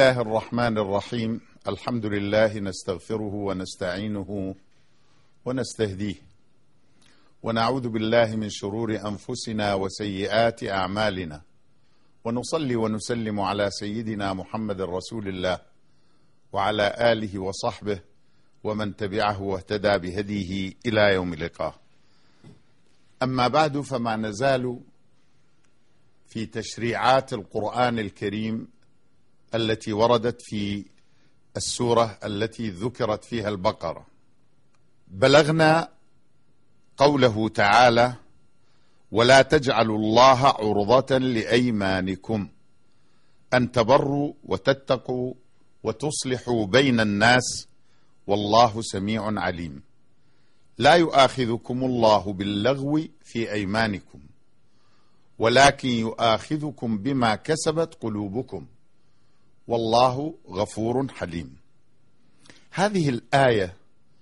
الله الرحمن الرحيم. الحمد لله نستغفره ونستعينه ونستهديه ونعوذ بالله من شرور أنفسنا وسيئات أعمالنا، ونصلي ونسلم على سيدنا محمد رسول الله وعلى آله وصحبه ومن تبعه واهتدى بهديه إلى يوم اللقاء. أما بعد، فما نزال في تشريعات القرآن الكريم التي وردت في السورة التي ذكرت فيها البقرة. بلغنا قوله تعالى: ولا تجعلوا الله عرضة لأيمانكم أن تبروا وتتقوا وتصلحوا بين الناس والله سميع عليم. لا يؤاخذكم الله باللغو في أيمانكم ولكن يؤاخذكم بما كسبت قلوبكم والله غفور حليم. هذه الآية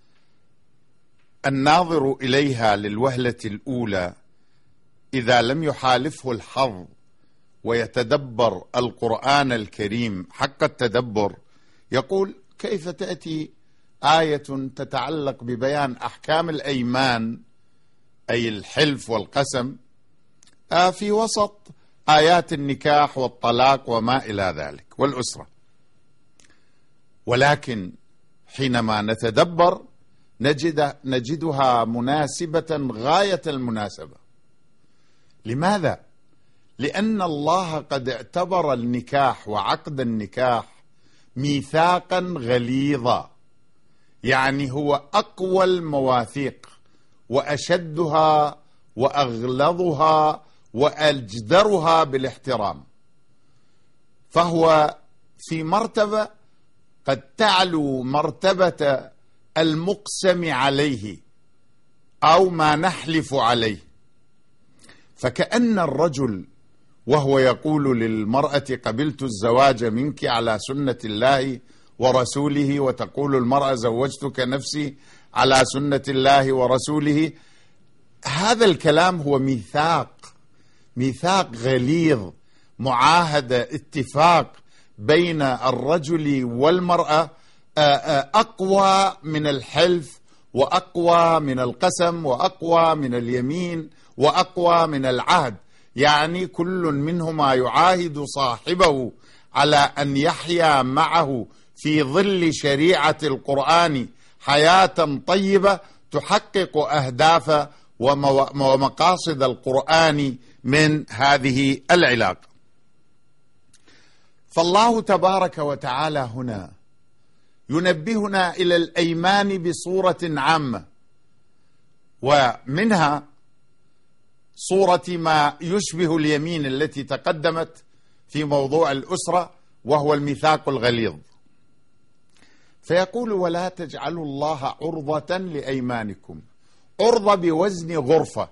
الناظر إليها للوهلة الأولى إذا لم يحالفه الحظ ويتدبر القرآن الكريم حق التدبر يقول: كيف تأتي آية تتعلق ببيان أحكام الأيمان أي الحلف والقسم في وسط آيات النكاح والطلاق وما إلى ذلك والأسرة؟ ولكن حينما نتدبر نجدها مناسبة غاية المناسبة. لماذا؟ لأن الله قد اعتبر النكاح وعقد النكاح ميثاقا غليظا، يعني هو أقوى المواثيق وأشدها وأغلظها وأجدرها بالاحترام، فهو في مرتبة قد تعلو مرتبة المقسم عليه أو ما نحلف عليه. فكأن الرجل وهو يقول للمرأة: قبلت الزواج منك على سنة الله ورسوله، وتقول المرأة: زوجتك نفسي على سنة الله ورسوله. هذا الكلام هو ميثاق غليظ، معاهدة، اتفاق بين الرجل والمرأة، أقوى من الحلف وأقوى من القسم وأقوى من اليمين وأقوى من العهد. يعني كل منهما يعاهد صاحبه على أن يحيا معه في ظل شريعة القرآن حياة طيبة تحقق أهداف ومقاصد القرآن من هذه العلاقة. فالله تبارك وتعالى هنا ينبهنا إلى الأيمان بصورة عامة، ومنها صورة ما يشبه اليمين التي تقدمت في موضوع الأسرة وهو الميثاق الغليظ. فيقول: ولا تجعلوا الله عرضة لأيمانكم. عرضة بوزن غرفة.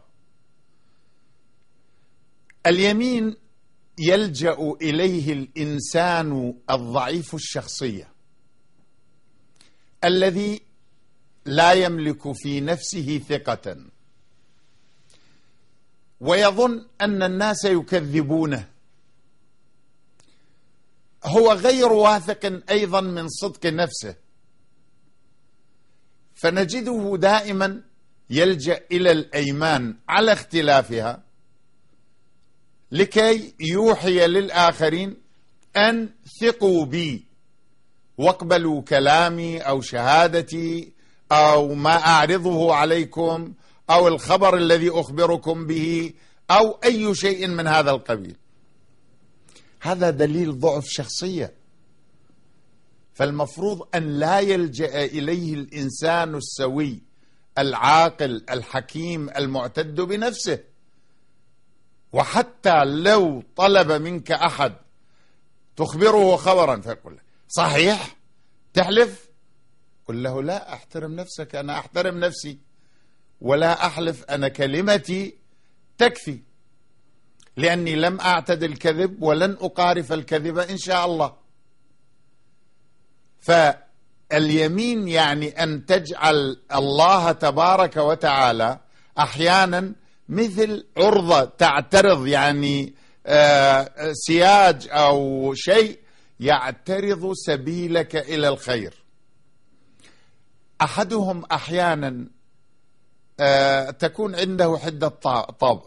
اليمين يلجأ إليه الإنسان الضعيف الشخصية الذي لا يملك في نفسه ثقة ويظن أن الناس يكذبونه. هو غير واثق أيضا من صدق نفسه، فنجده دائما يلجأ إلى الأيمان على اختلافها لكي يوحي للآخرين أن ثقوا بي واقبلوا كلامي أو شهادتي أو ما أعرضه عليكم أو الخبر الذي أخبركم به أو أي شيء من هذا القبيل. هذا دليل ضعف شخصية. فالمفروض أن لا يلجأ إليه الإنسان السوي العاقل الحكيم المعتد بنفسه. وحتى لو طلب منك أحد تخبره خبرا فيقول: صحيح تحلف؟ قل له: لا، احترم نفسك، أنا أحترم نفسي ولا أحلف، أنا كلمتي تكفي، لأني لم أعتد الكذب ولن أقارف الكذب إن شاء الله. فاليمين يعني أن تجعل الله تبارك وتعالى أحيانا مثل عرضة تعترض، يعني سياج أو شيء يعترض سبيلك إلى الخير. أحدهم أحيانا تكون عنده حدة طبع،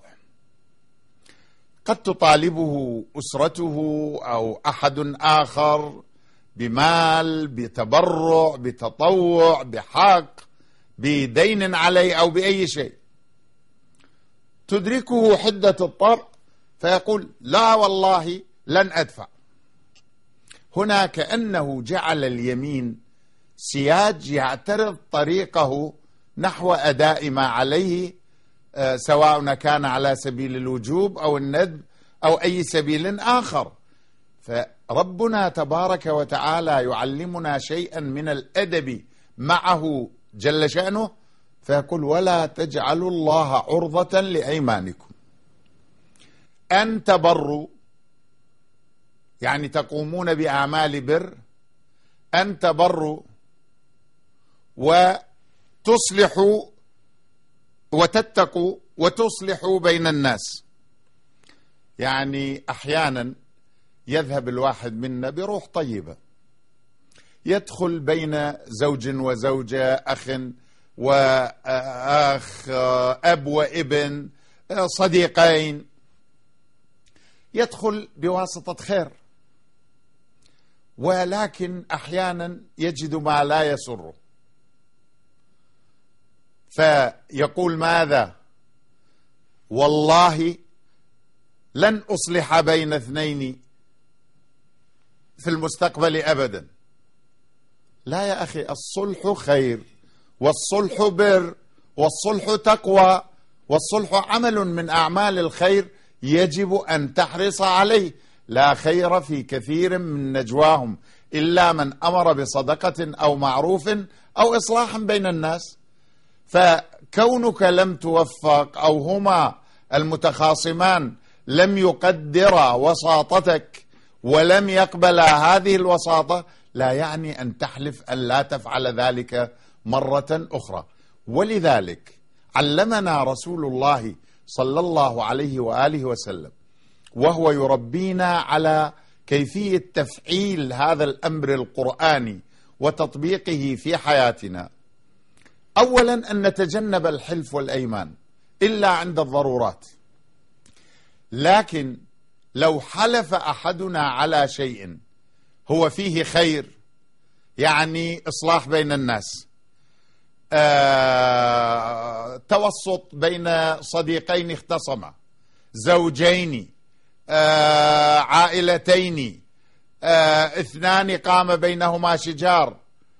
قد تطالبه أسرته أو أحد آخر بمال، بتبرع، بتطوع، بحق، بدين عليه أو بأي شيء، تدركه حدة الطبع فيقول لا والله لن أدفع. هنا كأنه جعل اليمين سياج يعترض طريقه نحو أداء ما عليه، سواء كان على سبيل الوجوب أو الندب أو أي سبيل آخر. فربنا تبارك وتعالى يعلمنا شيئا من الأدب معه جل شأنه، فيقول ولا تجعلوا الله عرضة لأيمانكم أن تبروا، يعني تقومون بأعمال بر، أن تبروا وتصلحوا وتتقوا وتصلحوا بين الناس. يعني أحيانا يذهب الواحد منا بروح طيبة، يدخل بين زوج وزوجة، أخ وأخ، أب وابن، صديقين، يدخل بواسطة خير، ولكن أحيانا يجد ما لا يسره، فيقول ماذا؟ والله لن أصلح بين اثنين في المستقبل أبدا. لا يا أخي، الصلح خير، والصلح بر، والصلح تقوى، والصلح عمل من أعمال الخير يجب أن تحرص عليه. لا خير في كثير من نجواهم إلا من أمر بصدقة أو معروف أو إصلاح بين الناس. فكونك لم توفق أو هما المتخاصمان لم يقدرا وساطتك ولم يقبلا هذه الوساطة لا يعني أن تحلف أن لا تفعل ذلك مرة أخرى. ولذلك علمنا رسول الله صلى الله عليه وآله وسلم وهو يربينا على كيفية تفعيل هذا الأمر القرآني وتطبيقه في حياتنا. أولا أن نتجنب الحلف والأيمان إلا عند الضرورات، لكن لو حلف أحدنا على شيء هو فيه خير، يعني إصلاح بين الناس، توسط بين صديقين اختصما، زوجين، عائلتين، اثنان قام بينهما شجار،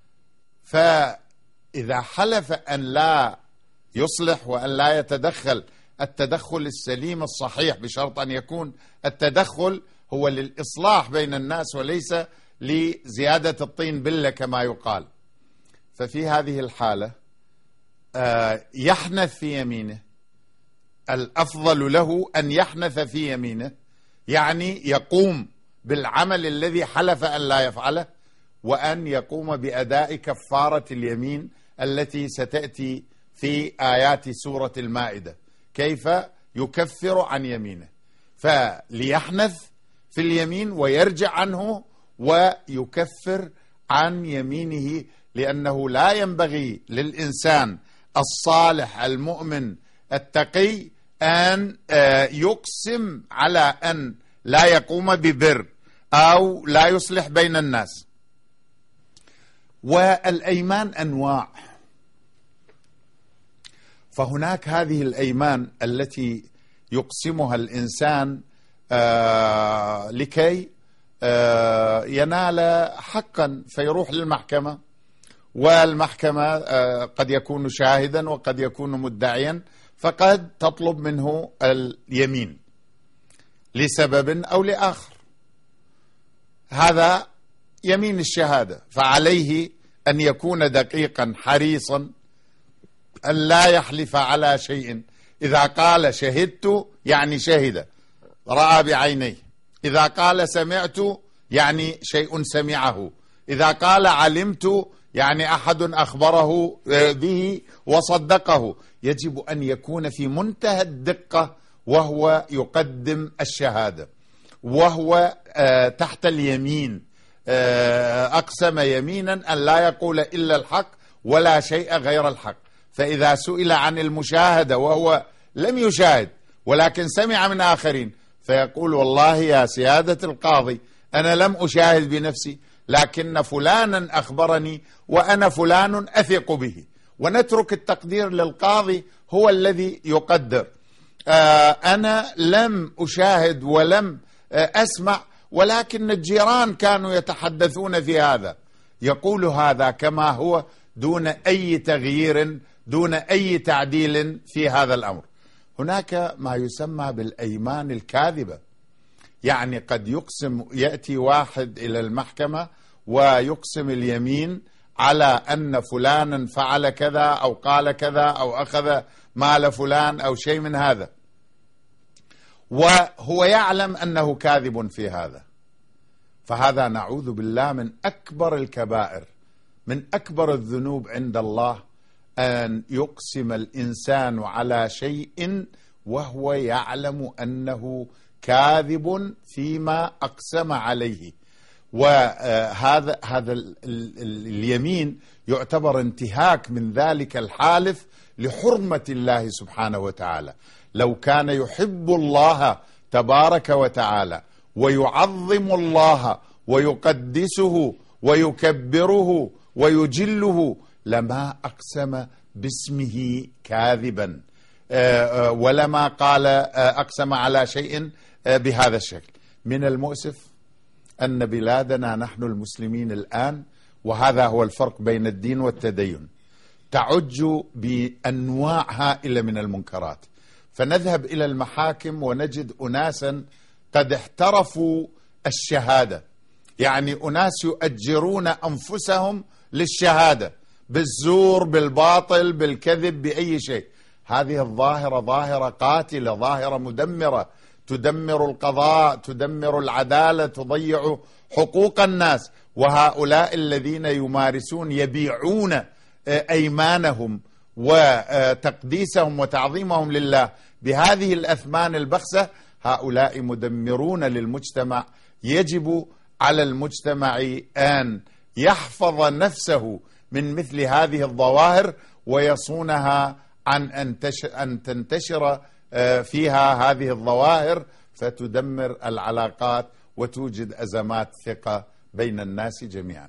فإذا حلف أن لا يصلح وأن لا يتدخل التدخل السليم الصحيح، بشرط أن يكون التدخل هو للإصلاح بين الناس وليس لزيادة الطين بلة كما يقال، ففي هذه الحالة يحنث في يمينه. الأفضل له أن يحنث في يمينه، يعني يقوم بالعمل الذي حلف أن لا يفعله، وأن يقوم بأداء كفارة اليمين التي ستأتي في آيات سورة المائدة، كيف يكفر عن يمينه. فليحنث في اليمين ويرجع عنه ويكفر عن يمينه، لأنه لا ينبغي للإنسان الصالح المؤمن التقي أن يقسم على أن لا يقوم ببر أو لا يصلح بين الناس. والأيمان أنواع، فهناك هذه الأيمان التي يقسمها الإنسان لكي ينال حقا فيروح للمحكمة، والمحكمة قد يكون شاهدا وقد يكون مدعيا، فقد تطلب منه اليمين لسبب أو لآخر، هذا يمين الشهادة، فعليه أن يكون دقيقا حريصا أن لا يحلف على شيء. إذا قال شهدت يعني شهد، رأى بعينيه. إذا قال سمعت يعني شيء سمعه. إذا قال علمت يعني أحد أخبره به وصدقه. يجب أن يكون في منتهى الدقة وهو يقدم الشهادة، وهو تحت اليمين، أقسم يمينا أن لا يقول إلا الحق ولا شيء غير الحق. فإذا سئل عن المشاهدة وهو لم يشاهد ولكن سمع من آخرين فيقول والله يا سيادة القاضي أنا لم أشاهد بنفسي لكن فلانا أخبرني وأنا فلان أثق به، ونترك التقدير للقاضي هو الذي يقدر. أنا لم أشاهد ولم أسمع ولكن الجيران كانوا يتحدثون في هذا، يقول هذا كما هو دون أي تغيير دون أي تعديل في هذا الأمر. هناك ما يسمى بالأيمان الكاذبة، يعني قد يقسم، يأتي واحد إلى المحكمة ويقسم اليمين على أن فلانا فعل كذا أو قال كذا أو أخذ مال فلان أو شيء من هذا، وهو يعلم أنه كاذب في هذا. فهذا نعوذ بالله من أكبر الكبائر، من أكبر الذنوب عند الله، أن يقسم الإنسان على شيء وهو يعلم أنه كاذب فيما أقسم عليه. وهذا اليمين يعتبر انتهاك من ذلك الحالف لحرمة الله سبحانه وتعالى. لو كان يحب الله تبارك وتعالى ويعظم الله ويقدسه ويكبره ويجله لما أقسم باسمه كاذبا، ولما قال أقسم على شيء بهذا الشكل. من المؤسف أن بلادنا نحن المسلمين الآن، وهذا هو الفرق بين الدين والتدين، تعج بأنواع هائلة من المنكرات، فنذهب إلى المحاكم ونجد أناسا قد احترفوا الشهادة، يعني أناس يؤجرون أنفسهم للشهادة بالزور بالباطل بالكذب بأي شيء. هذه الظاهرة ظاهرة قاتلة، ظاهرة مدمرة، تدمر القضاء، تدمر العدالة، تضيع حقوق الناس. وهؤلاء الذين يمارسون يبيعون أيمانهم وتقديسهم وتعظيمهم لله بهذه الأثمان البخسة، هؤلاء مدمرون للمجتمع. يجب على المجتمع أن يحفظ نفسه من مثل هذه الظواهر ويصونها عن أن تنتشر فيها هذه الظواهر فتدمر العلاقات وتوجد أزمات ثقة بين الناس جميعا.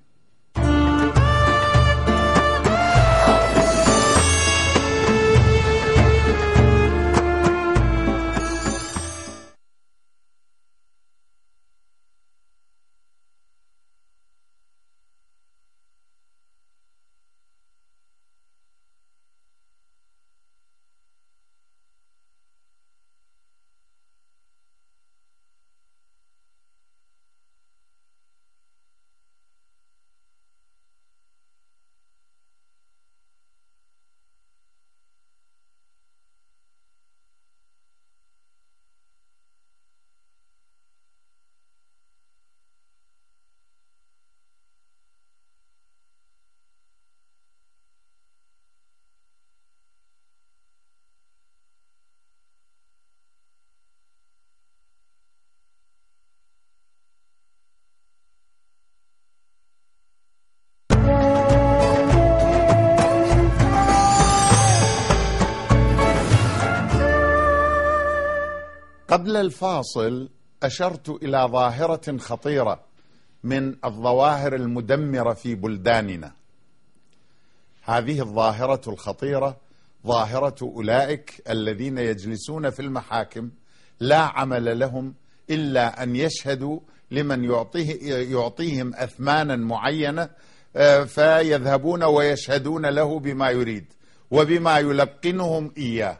قبل الفاصل أشرت إلى ظاهرة خطيرة من الظواهر المدمرة في بلداننا. هذه الظاهرة الخطيرة ظاهرة أولئك الذين يجلسون في المحاكم لا عمل لهم إلا أن يشهدوا لمن يعطيهم أثمانا معينة، فيذهبون ويشهدون له بما يريد وبما يلقنهم إياه.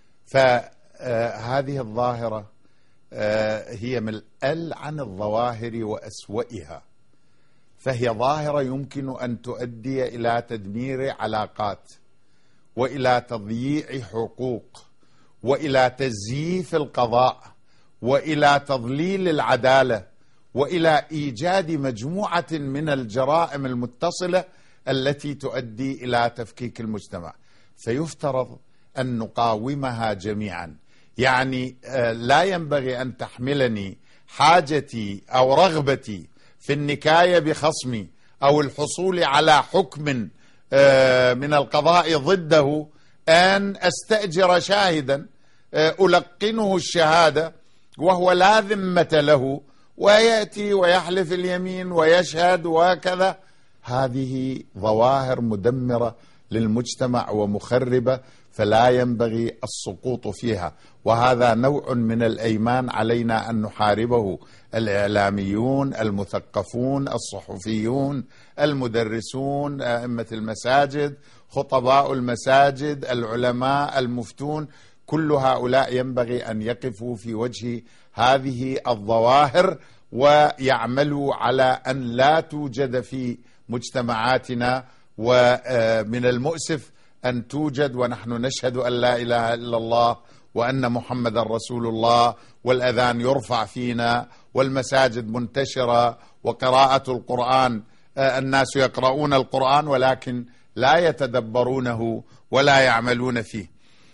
فهذه الظاهرة هي من ألعن الظواهر وأسوأها، فهي ظاهرة يمكن أن تؤدي إلى تدمير علاقات وإلى تضييع حقوق وإلى تزييف القضاء وإلى تضليل العدالة وإلى إيجاد مجموعة من الجرائم المتصلة التي تؤدي إلى تفكيك المجتمع. فيفترض أن نقاومها جميعا. يعني لا ينبغي أن تحملني حاجتي أو رغبتي في النكاية بخصمي أو الحصول على حكم من القضاء ضده أن أستأجر شاهدا ألقنه الشهادة وهو لا ذمة له، ويأتي ويحلف اليمين ويشهد وكذا. هذه ظواهر مدمرة للمجتمع ومخربة، فلا ينبغي السقوط فيها، وهذا نوع من الأيمان علينا أن نحاربه. الإعلاميون، المثقفون، الصحفيون، المدرسون، أئمة المساجد، خطباء المساجد، العلماء، المفتون، كل هؤلاء ينبغي أن يقفوا في وجه هذه الظواهر ويعملوا على أن لا توجد في مجتمعاتنا. ومن المؤسف أن توجد ونحن نشهد أن لا إله إلا الله وأن محمد رسول الله، والأذان يرفع فينا، والمساجد منتشرة، وقراءة القرآن، الناس يقرؤون القرآن ولكن لا يتدبرونه ولا يعملون فيه.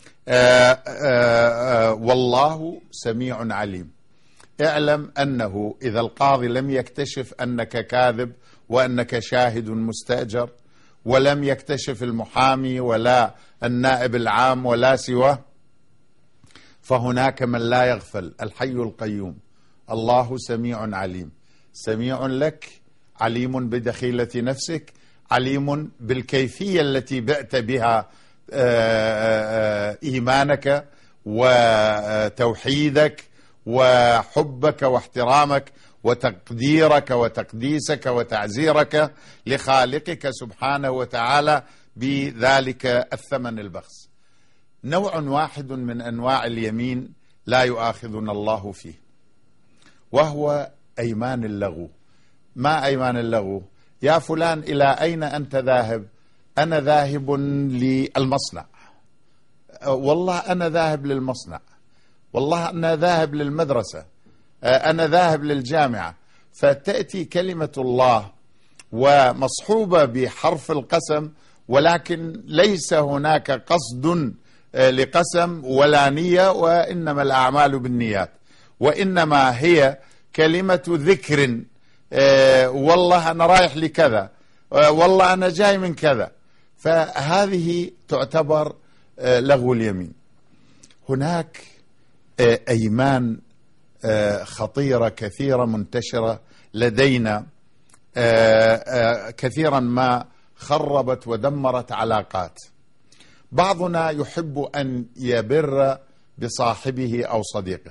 والله سميع عليم. اعلم أنه إذا القاضي لم يكتشف أنك كاذب وأنك شاهد مستأجر، ولم يكتشف المحامي ولا النائب العام ولا سواه، فهناك من لا يغفل. الحي القيوم، الله سميع عليم، سميع لك، عليم بدخيلة نفسك، عليم بالكيفية التي بعت بها إيمانك وتوحيدك وحبك واحترامك وتقديرك وتقديسك وتعزيرك لخالقك سبحانه وتعالى بذلك الثمن البخس. نوع واحد من أنواع اليمين لا يؤاخذنا الله فيه، وهو أيمان اللغو. ما أيمان اللغو؟ يا فلان إلى أين أنت ذاهب؟ أنا ذاهب للمصنع، والله أنا ذاهب للمصنع، والله أنا ذاهب للمدرسة، أنا ذاهب للجامعة. فتأتي كلمة الله ومصحوبة بحرف القسم، ولكن ليس هناك قصد لقسم ولا نية، وإنما الأعمال بالنيات، وإنما هي كلمة ذكر. والله أنا رايح لكذا، والله أنا جاي من كذا. فهذه تعتبر لغو اليمين. هناك أيمان خطيرة كثيرة منتشرة لدينا، كثيرا ما خربت ودمرت علاقات. بعضنا يحب أن يبر بصاحبه أو صديقه،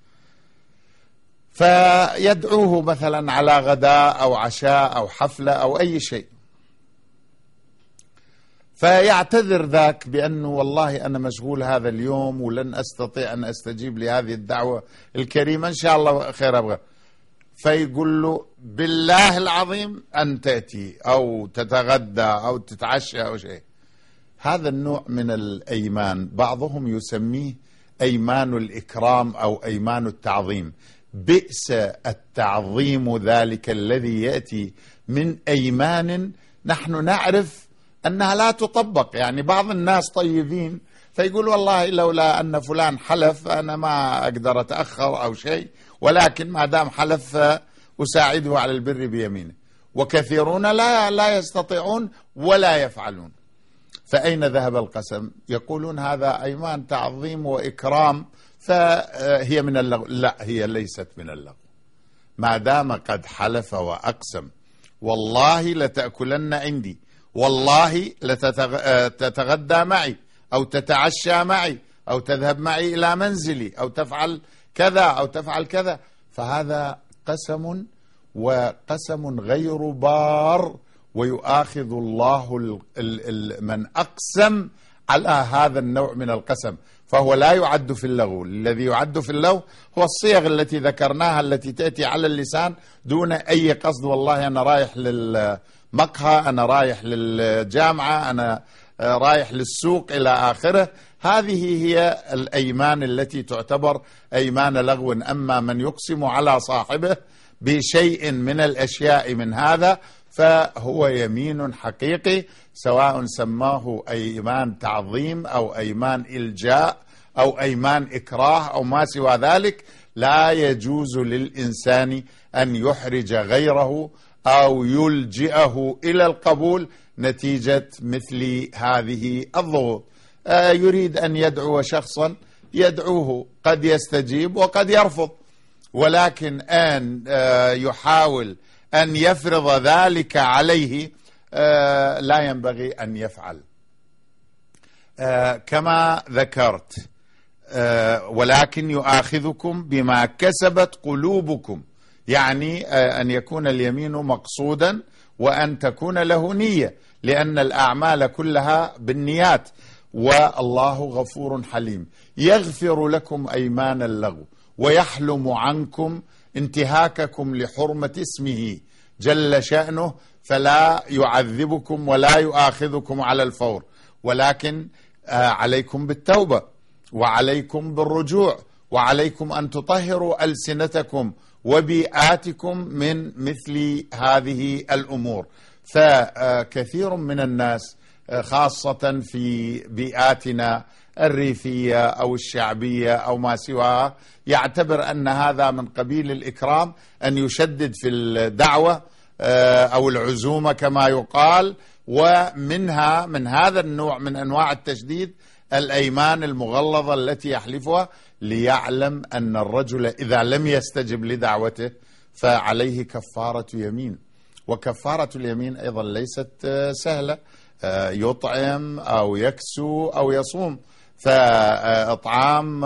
فيدعوه مثلا على غداء أو عشاء أو حفلة أو أي شيء، فيعتذر ذاك بأنه والله أنا مشغول هذا اليوم ولن أستطيع أن أستجيب لهذه الدعوة الكريمة، إن شاء الله خير أبغى. فيقول له بالله العظيم أن تأتي أو تتغدى أو تتعشى أو شيء. هذا النوع من الأيمان بعضهم يسميه أيمان الإكرام أو أيمان التعظيم. بئس التعظيم ذلك الذي يأتي من أيمان نحن نعرف أنها لا تطبق. يعني بعض الناس طيبين فيقول والله لولا أن فلان حلف أنا ما أقدر أتأخر أو شيء، ولكن ما دام حلف أساعده على البر بيمينه. وكثيرون لا يستطيعون ولا يفعلون. فأين ذهب القسم؟ يقولون هذا أيمان تعظيم وإكرام فهي من اللغو. لا، هي ليست من اللغو. ما دام قد حلف وأقسم والله لتأكلن عندي، والله لتتغدى معي أو تتعشى معي أو تذهب معي إلى منزلي أو تفعل كذا أو تفعل كذا، فهذا قسم، وقسم غير بار، ويؤاخذ الله من أقسم على هذا النوع من القسم، فهو لا يعد في اللغو. الذي يعد في اللغو هو الصيغ التي ذكرناها التي تأتي على اللسان دون أي قصد. والله أنا رايح للمقهى، أنا رايح للجامعة، أنا رايح للسوق إلى آخره. هذه هي الأيمان التي تعتبر أيمان لغو. أما من يقسم على صاحبه بشيء من الأشياء من هذا فهو يمين حقيقي، سواء سماه أيمان تعظيم أو أيمان إلجاء أو أيمان إكراه أو ما سوى ذلك. لا يجوز للإنسان أن يحرج غيره أو يلجئه إلى القبول نتيجة مثل هذه الضغوط. يريد أن يدعو شخصا يدعوه، قد يستجيب وقد يرفض، ولكن أن يحاول أن يفرض ذلك عليه لا ينبغي أن يفعل. كما ذكرت ولكن يؤاخذكم بما كسبت قلوبكم، يعني أن يكون اليمين مقصودا وأن تكون له نية، لأن الأعمال كلها بالنيات. والله غفور حليم، يغفر لكم أيمان اللغو ويحلم عنكم انتهاككم لحرمة اسمه جل شأنه، فلا يعذبكم ولا يؤاخذكم على الفور، ولكن عليكم بالتوبة وعليكم بالرجوع وعليكم أن تطهروا ألسنتكم وبيئاتكم من مثل هذه الأمور. فكثير من الناس خاصة في بيئاتنا الريفية أو الشعبية أو ما سواها يعتبر أن هذا من قبيل الإكرام، أن يشدد في الدعوة أو العزومة كما يقال، ومنها من هذا النوع من أنواع التشديد الأيمان المغلظة التي يحلفها، ليعلم أن الرجل إذا لم يستجب لدعوته فعليه كفارة يمين. وكفارة اليمين أيضا ليست سهلة، يطعم أو يكسو أو يصوم، فإطعام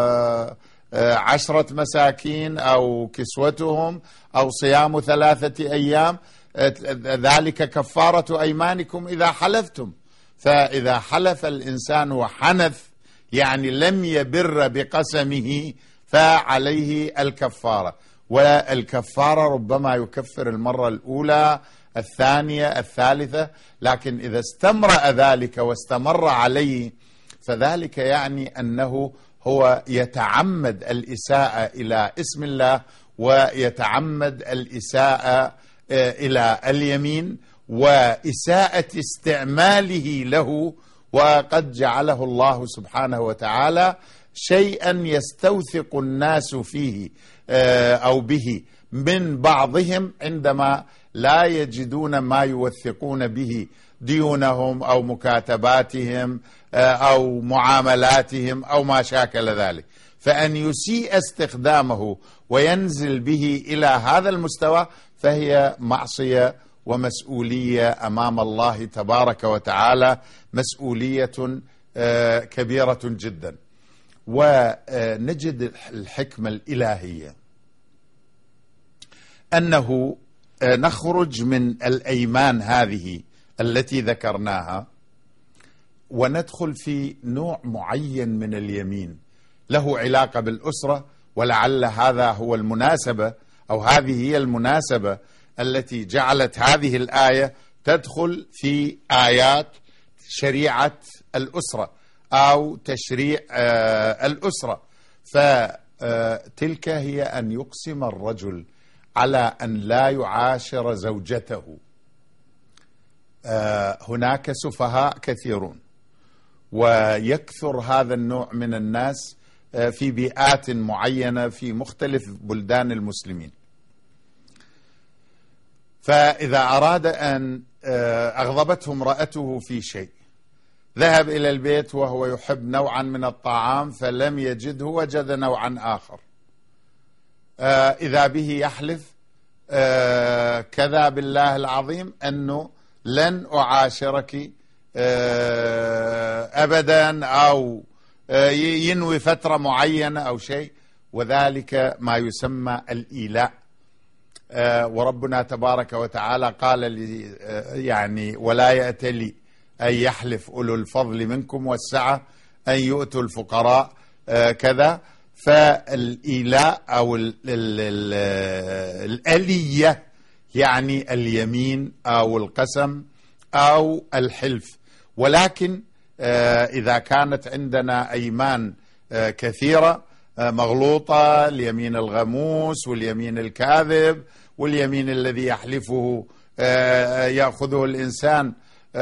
10 مساكين أو كسوتهم أو صيام 3 أيام، ذلك كفارة أيمانكم إذا حلفتم. فإذا حلف الإنسان وحنث يعني لم يبر بقسمه فعليه الكفارة، والكفارة ربما يكفر المرة الأولى الثانية الثالثة، لكن إذا استمرأ ذلك واستمر عليه فذلك يعني أنه هو يتعمد الإساءة إلى اسم الله ويتعمد الإساءة إلى اليمين وإساءة استعماله له، وقد جعله الله سبحانه وتعالى شيئا يستوثق الناس فيه أو به من بعضهم عندما لا يجدون ما يوثقون به ديونهم أو مكاتباتهم أو معاملاتهم أو ما شاكل ذلك، فأن يسيء استخدامه وينزل به إلى هذا المستوى فهي معصية ومسؤولية أمام الله تبارك وتعالى، مسؤولية كبيرة جدا. ونجد الحكمة الإلهية أنه نخرج من الأيمان هذه التي ذكرناها وندخل في نوع معين من اليمين له علاقة بالأسرة، ولعل هذا هو المناسبة أو هذه هي المناسبة التي جعلت هذه الآية تدخل في آيات شريعة الأسرة أو تشريع الأسرة. فتلك هي أن يقسم الرجل على أن لا يعاشر زوجته. هناك سفهاء كثيرون ويكثر هذا النوع من الناس في بيئات معينة في مختلف بلدان المسلمين، فإذا أراد أن أغضبته امرأته في شيء ذهب إلى البيت وهو يحب نوعا من الطعام فلم يجده وجد نوعا آخر، إذا به يحلف كذا بالله العظيم أنه لن أعاشرك أبدا، أو ينوي فترة معينة أو شيء، وذلك ما يسمى الإيلاء. وربنا تبارك وتعالى قال لي يعني ولا يأتلي أن يحلف أولو الفضل منكم والسعة أن يؤتوا الفقراء كذا. فالإيلاء أو الألية يعني اليمين أو القسم أو الحلف. ولكن إذا كانت عندنا أيمان كثيرة مغلوطة، اليمين الغموس واليمين الكاذب واليمين الذي يحلفه يأخذه الإنسان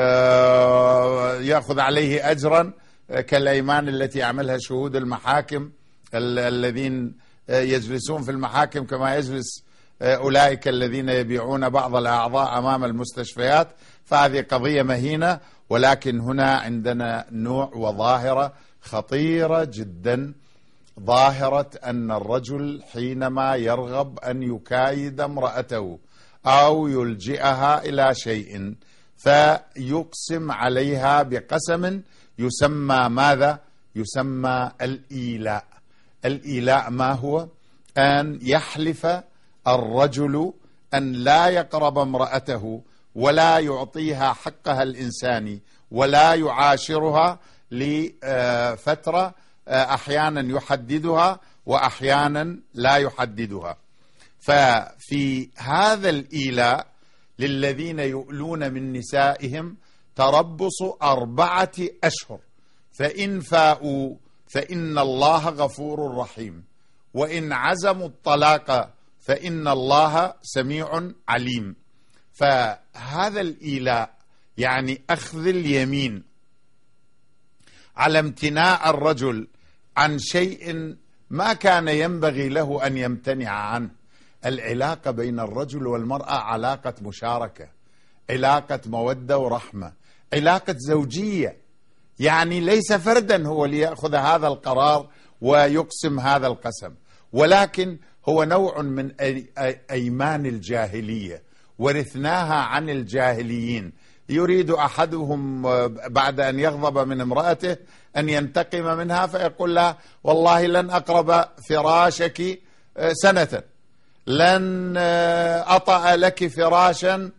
يأخذ عليه أجرا، كالأيمان التي يعملها شهود المحاكم الذين يجلسون في المحاكم كما يجلس أولئك الذين يبيعون بعض الأعضاء أمام المستشفيات، فهذه قضية مهينة. ولكن هنا عندنا نوع وظاهرة خطيرة جدا، ظاهرة أن الرجل حينما يرغب أن يكايد امرأته أو يلجئها إلى شيء فيقسم عليها بقسم يسمى ماذا؟ يسمى الإيلاء. الإيلاء ما هو؟ أن يحلف الرجل أن لا يقرب امرأته ولا يعطيها حقها الإنساني ولا يعاشرها لفترة، أحيانا يحددها وأحيانا لا يحددها. ففي هذا الإيلاء للذين يؤلون من نسائهم تربص 4 أشهر، فإن فاءوا فإن الله غفور رحيم، وإن عزموا الطلاق فإن الله سميع عليم. فهذا الإيلاء يعني أخذ اليمين على امتناع الرجل عن شيء ما كان ينبغي له أن يمتنع عنه. العلاقة بين الرجل والمرأة علاقة مشاركة، علاقة مودة ورحمة، علاقة زوجية، يعني ليس فردا هو ليأخذ هذا القرار ويقسم هذا القسم، ولكن هو نوع من أيمان الجاهلية ورثناها عن الجاهليين. يريد أحدهم بعد أن يغضب من امرأته أن ينتقم منها فيقول لها والله لن أقرب فراشك سنة، لن أطأ لك فراشا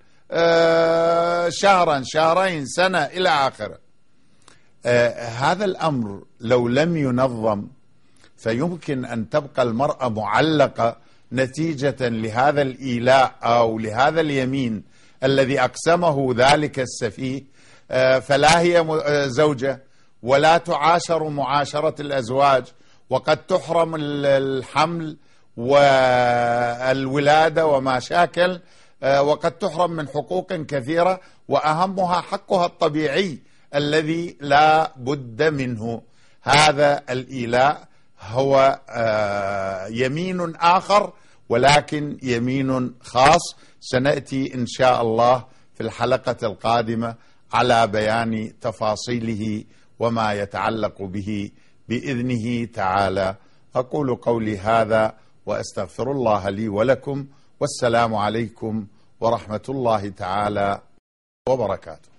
شهرا، شهرين، سنة، إلى آخره. هذا الأمر لو لم ينظم فيمكن أن تبقى المرأة معلقة نتيجة لهذا الإيلاء أو لهذا اليمين الذي أقسمه ذلك السفيه، فلا هي زوجة ولا تعاشر معاشرة الأزواج، وقد تحرم الحمل والولادة وما شاكل، وقد تحرم من حقوق كثيرة، وأهمها حقها الطبيعي الذي لا بد منه. هذا الإيلاء هو يمين آخر، ولكن يمين خاص. سنأتي إن شاء الله في الحلقة القادمة على بيان تفاصيله وما يتعلق به بإذنه تعالى. أقول قولي هذا وأستغفر الله لي ولكم، والسلام عليكم ورحمة الله تعالى وبركاته.